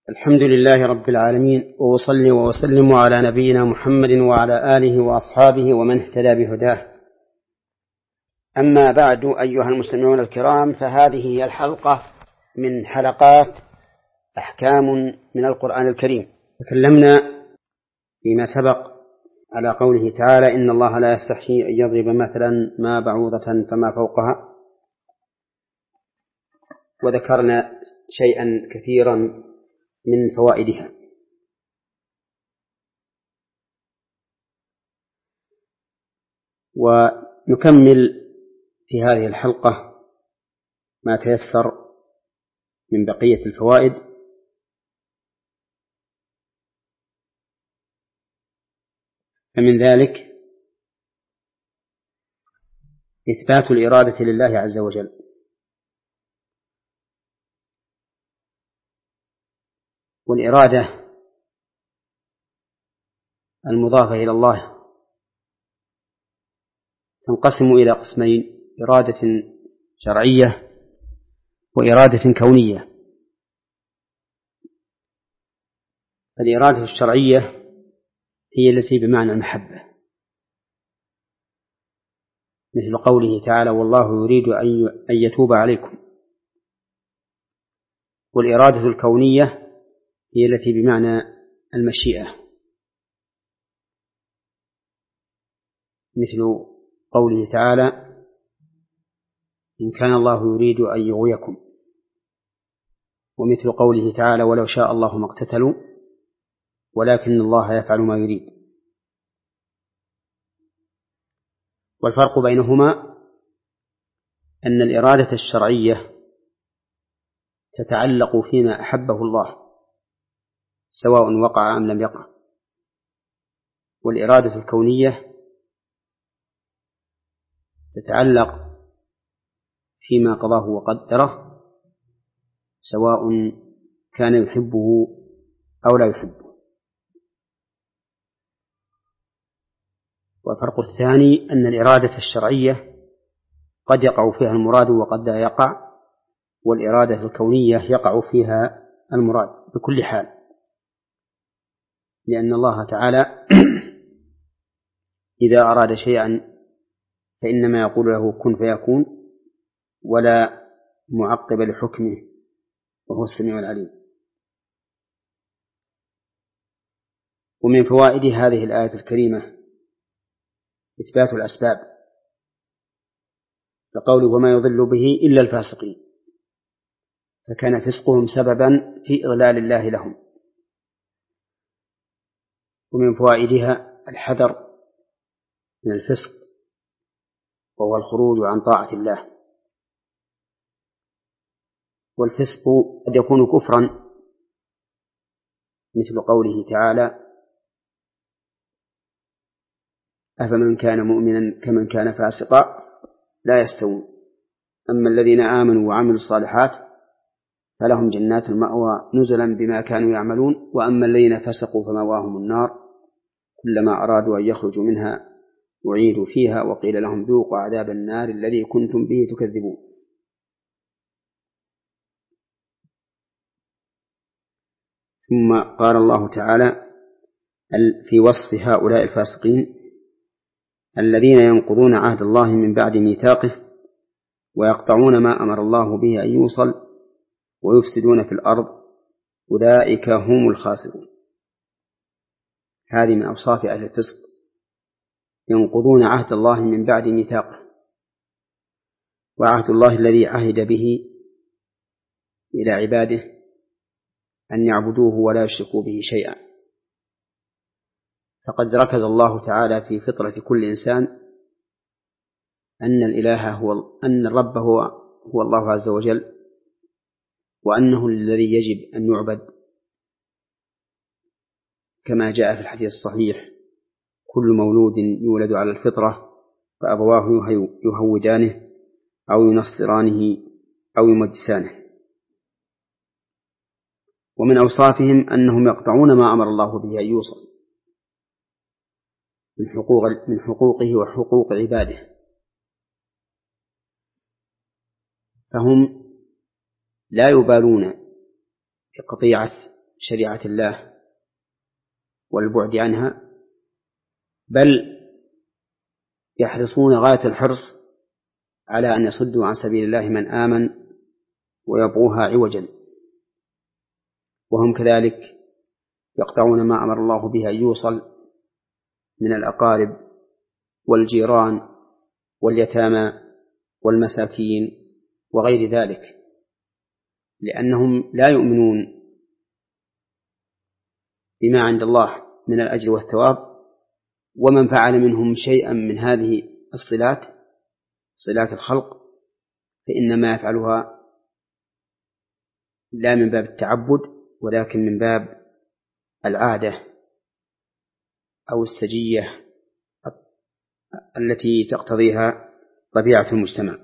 الحمد لله رب العالمين، وأصلي وأسلم على نبينا محمد وعلى آله وأصحابه ومن اهتدى بهداه. أما بعد، أيها المستمعون الكرام، فهذه هي الحلقة من حلقات أحكام من القرآن الكريم. تكلمنا فيما سبق على قوله تعالى: إن الله لا يستحيي أن يضرب مثلا ما بعوضة فما فوقها، وذكرنا شيئا كثيرا من فوائدها. ونكمل في هذه الحلقة ما تيسر من بقية الفوائد. فمن ذلك إثبات الإرادة لله عز وجل، والإرادة المضافة إلى الله تنقسم إلى قسمين: إرادة شرعية وإرادة كونية. الإرادة الشرعية هي التي بمعنى المحبة، مثل قوله تعالى: والله يريد أن يتوب عليكم. والإرادة الكونية هي التي بمعنى المشيئة، مثل قوله تعالى: إن كان الله يريد أن يغويكم. ومثل قوله تعالى: ولو شاء الله ما اقتتلوا ولكن الله يفعل ما يريد. والفرق بينهما أن الإرادة الشرعية تتعلق فيما أحبه الله سواء وقع أم لم يقع، والإرادة الكونية تتعلق فيما قضاه وقدره سواء كان يحبه أو لا يحبه. والفرق الثاني أن الإرادة الشرعية قد يقع فيها المراد وقد لا يقع، والإرادة الكونية يقع فيها المراد بكل حال، لأن الله تعالى إذا أراد شيئا فإنما يقول له كن فيكون، ولا معقب لحكمه، وهو السميع العليم. ومن فوائد هذه الآية الكريمة إثبات الأسباب، فقوله: وما يضل به إلا الفاسقين، فكان فسقهم سببا في إضلال الله لهم. ومن فوائدها الحذر من الفسق، وهو الخروج عن طاعة الله. والفسق قد يكون كفرا، مثل قوله تعالى: أفمن كان مؤمنا كمن كان فاسقا لا يستوون، أما الذين آمنوا وعملوا الصالحات فلهم جنات المأوى نزلا بما كانوا يعملون، وأما الذين فسقوا فمأواهم النار كلما أرادوا أن يخرجوا منها أعيدوا فيها وقيل لهم ذوقوا عذاب النار الذي كنتم به تكذبون. ثم قال الله تعالى في وصف هؤلاء الفاسقين: الذين ينقضون عهد الله من بعد ميثاقه ويقطعون ما أمر الله به أن يوصل ويفسدون في الأرض أولئك هم الخاسرون. هذه من أوصاف أهل الفسق: ينقضون عهد الله من بعد ميثاقه، وعهد الله الذي عهد به إلى عباده أن يعبدوه ولا يشركوا به شيئا. فقد ركز الله تعالى في فطرة كل إنسان أن الرب هو الله عز وجل، وأنه الذي يجب أن يعبد، كما جاء في الحديث الصحيح: كل مولود يولد على الفطرة فأبواه يهودانه أو ينصرانه أو يمجسانه. ومن أوصافهم أنهم يقطعون ما أمر الله به أن يوصل من حقوقه وحقوق عباده، فهم لا يبالون بقطيعة شريعة الله والبعد عنها، بل يحرصون غاية الحرص على أن يصدوا عن سبيل الله من آمن ويبغوها عوجا، وهم كذلك يقطعون ما أمر الله به أن يوصل من الأقارب والجيران واليتامى والمساكين وغير ذلك، لأنهم لا يؤمنون بما عند الله من الأجر والثواب، ومن فعل منهم شيئا من هذه الصلات، صلات الخلق، فإنما يفعلها لا من باب التعبد ولكن من باب العادة أو السجية التي تقتضيها طبيعة المجتمع.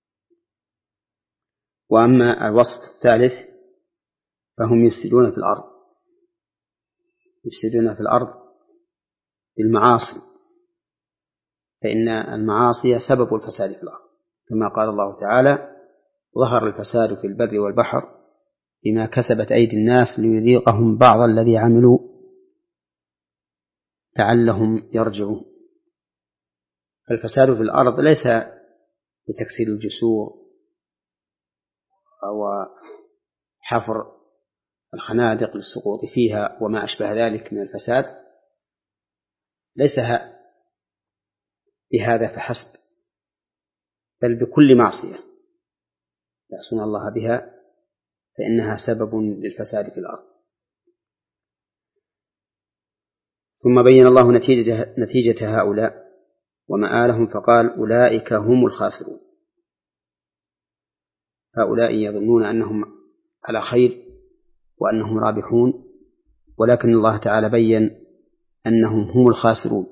وأما الوصف الثالث فهم يفسدون في الأرض، يفسدون في الأرض بالمعاصي، فإن المعاصي سبب الفساد في الأرض، كما قال الله تعالى: ظهر الفساد في البر والبحر بما كسبت أيدي الناس ليذيقهم بعض الذي عملوا لعلهم يرجعون. الفساد في الأرض ليس بتكسير الجسور أو حفر الخنادق للسقوط فيها وما أشبه ذلك من الفساد، ليس بهذا فحسب، بل بكل معصية يعصون الله بها فإنها سبب للفساد في الأرض. ثم بين الله نتيجة هؤلاء ومآلهم فقال: أولئك هم الخاسرون. هؤلاء يظنون أنهم على خير وأنهم رابحون، ولكن الله تعالى بين أنهم هم الخاسرون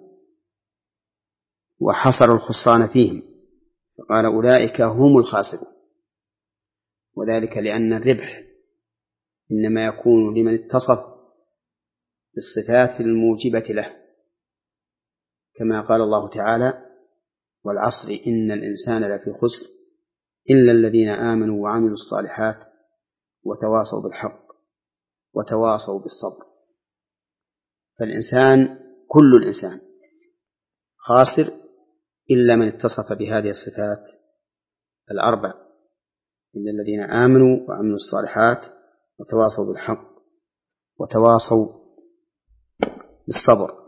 وحصر الخسران فيهم، فقال: أولئك هم الخاسرون، وذلك لأن الربح إنما يكون لمن اتصف بالصفات الموجبة له، كما قال الله تعالى: والعصر إن الإنسان لفي خسر إلا الذين آمنوا وعملوا الصالحات وتواصوا بالحق وتواصوا بالصبر. فالإنسان كل الإنسان خاسر إلا من اتصف بهذه الصفات الأربع: إلا الذين آمنوا وعملوا الصالحات وتواصوا بالحق وتواصوا بالصبر.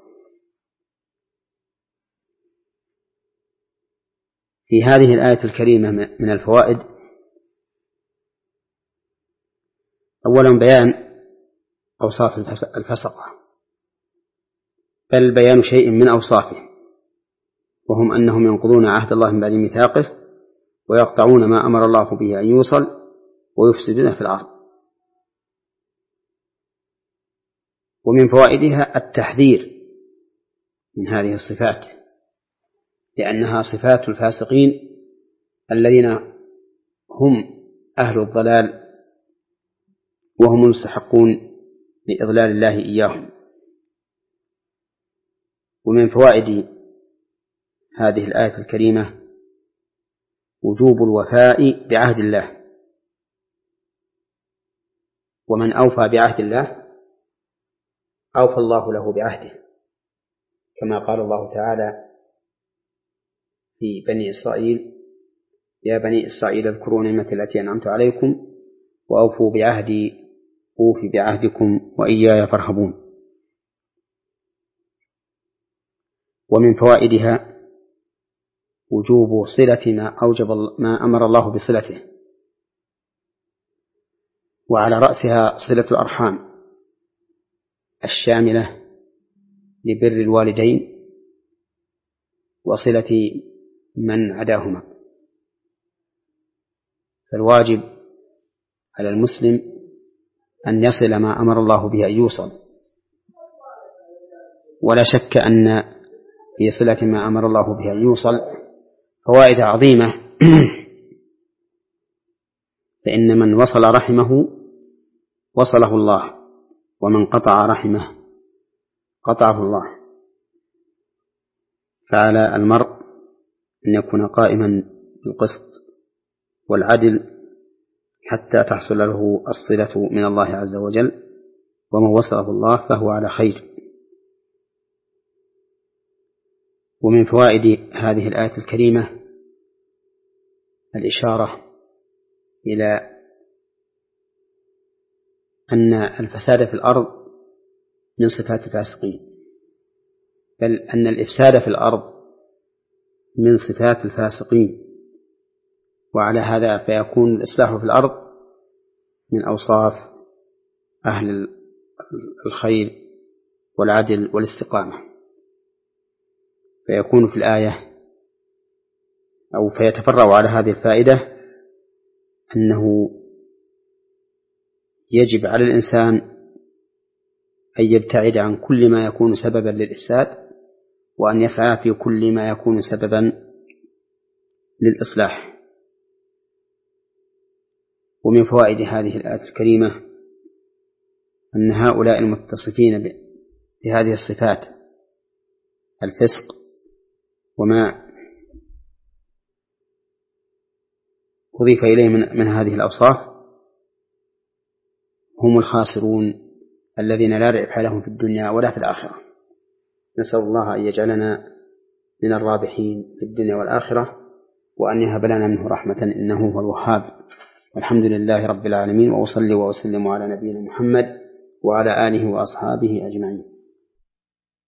في هذه الآية الكريمة من الفوائد: أولا بيان أوصاف الفسقة، بل بيان شيء من أوصافه، وهم أنهم ينقضون عهد الله من بعد ميثاقه ويقطعون ما أمر الله به أن يوصل ويفسدون في الأرض. ومن فوائدها التحذير من هذه الصفات، لأنها صفات الفاسقين الذين هم أهل الضلال وهم المستحقون لإضلال الله إياهم. ومن فوائد هذه الآية الكريمة وجوب الوفاء بعهد الله، ومن أوفى بعهد الله أوفى الله له بعهده، كما قال الله تعالى في بني إسرائيل: يا بني إسرائيل اذكروا نعمتي التي أنعمت عليكم وأوفوا بعهدي أوف بعهدكم وإياي فارهبون. ومن فوائدها وجوب صلة ما أمر الله بصلته، وعلى رأسها صلة الأرحام الشاملة لبر الوالدين وصلة من عداهما. فالواجب على المسلم أن يصل ما أمر الله به أن يوصل، ولا شك أن في صلة ما أمر الله به أن يوصل فوائد عظيمة، فإن من وصل رحمه وصله الله، ومن قطع رحمه قطعه الله. فعلى المرء أن يكون قائما بالقسط والعدل حتى تحصل له الصلة من الله عز وجل ومن وصله الله فهو على خير. ومن فوائد هذه الآية الكريمة الإشارة إلى أن الفساد في الأرض من صفات الفاسقين، بل أن الإفساد في الأرض من صفات الفاسقين، وعلى هذا فيكون الإصلاح في الأرض من أوصاف أهل الخير والعدل والاستقامة. فيكون في الآية أو فيتفرع على هذه الفائدة أنه يجب على الإنسان أن يبتعد عن كل ما يكون سببا للإفساد، وأن يسعى في كل ما يكون سببا للإصلاح. ومن فوائد هذه الآية الكريمة أن هؤلاء المتصفين بهذه الصفات الفسق وما أضيف إليه من هذه الأوصاف هم الخاسرون الذين لا ربح لهم في الدنيا ولا في الآخرة. نسأل الله أن يجعلنا من الرابحين في الدنيا والآخرة، وأن يهب لنا منه رحمة إنه هو الوهاب. والحمد لله رب العالمين، وأصلي وأسلم على نبينا محمد وعلى آله وأصحابه أجمعين.